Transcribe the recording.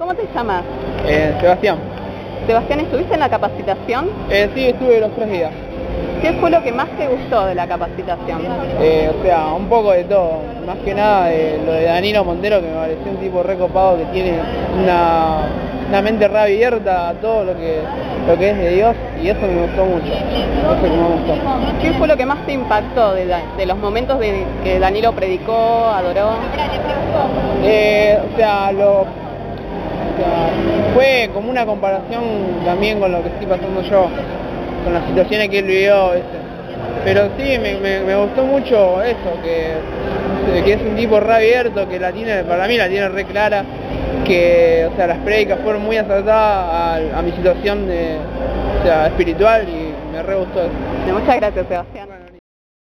¿Cómo te llamas? Sebastián. Sebastián, ¿estuviste en la capacitación? Sí, estuve los 3 días. ¿Qué fue lo que más te gustó de la capacitación? O sea, un poco de todo. Más que nada lo de Danilo Montero, que me pareció un tipo recopado que tiene una mente re abierta a todo lo que es de Dios, y eso me gustó mucho. Eso que me gustó. ¿Qué fue lo que más te impactó de los momentos que Danilo predicó, adoró? Fue como una comparación también con lo que estoy pasando yo, con las situaciones que él vivió, ¿viste? Pero sí, me gustó mucho eso, que es un tipo re abierto, que para mí la tiene re clara, que las prédicas fueron muy acertadas a mi situación espiritual, y me re gustó eso. Muchas gracias, Sebastián.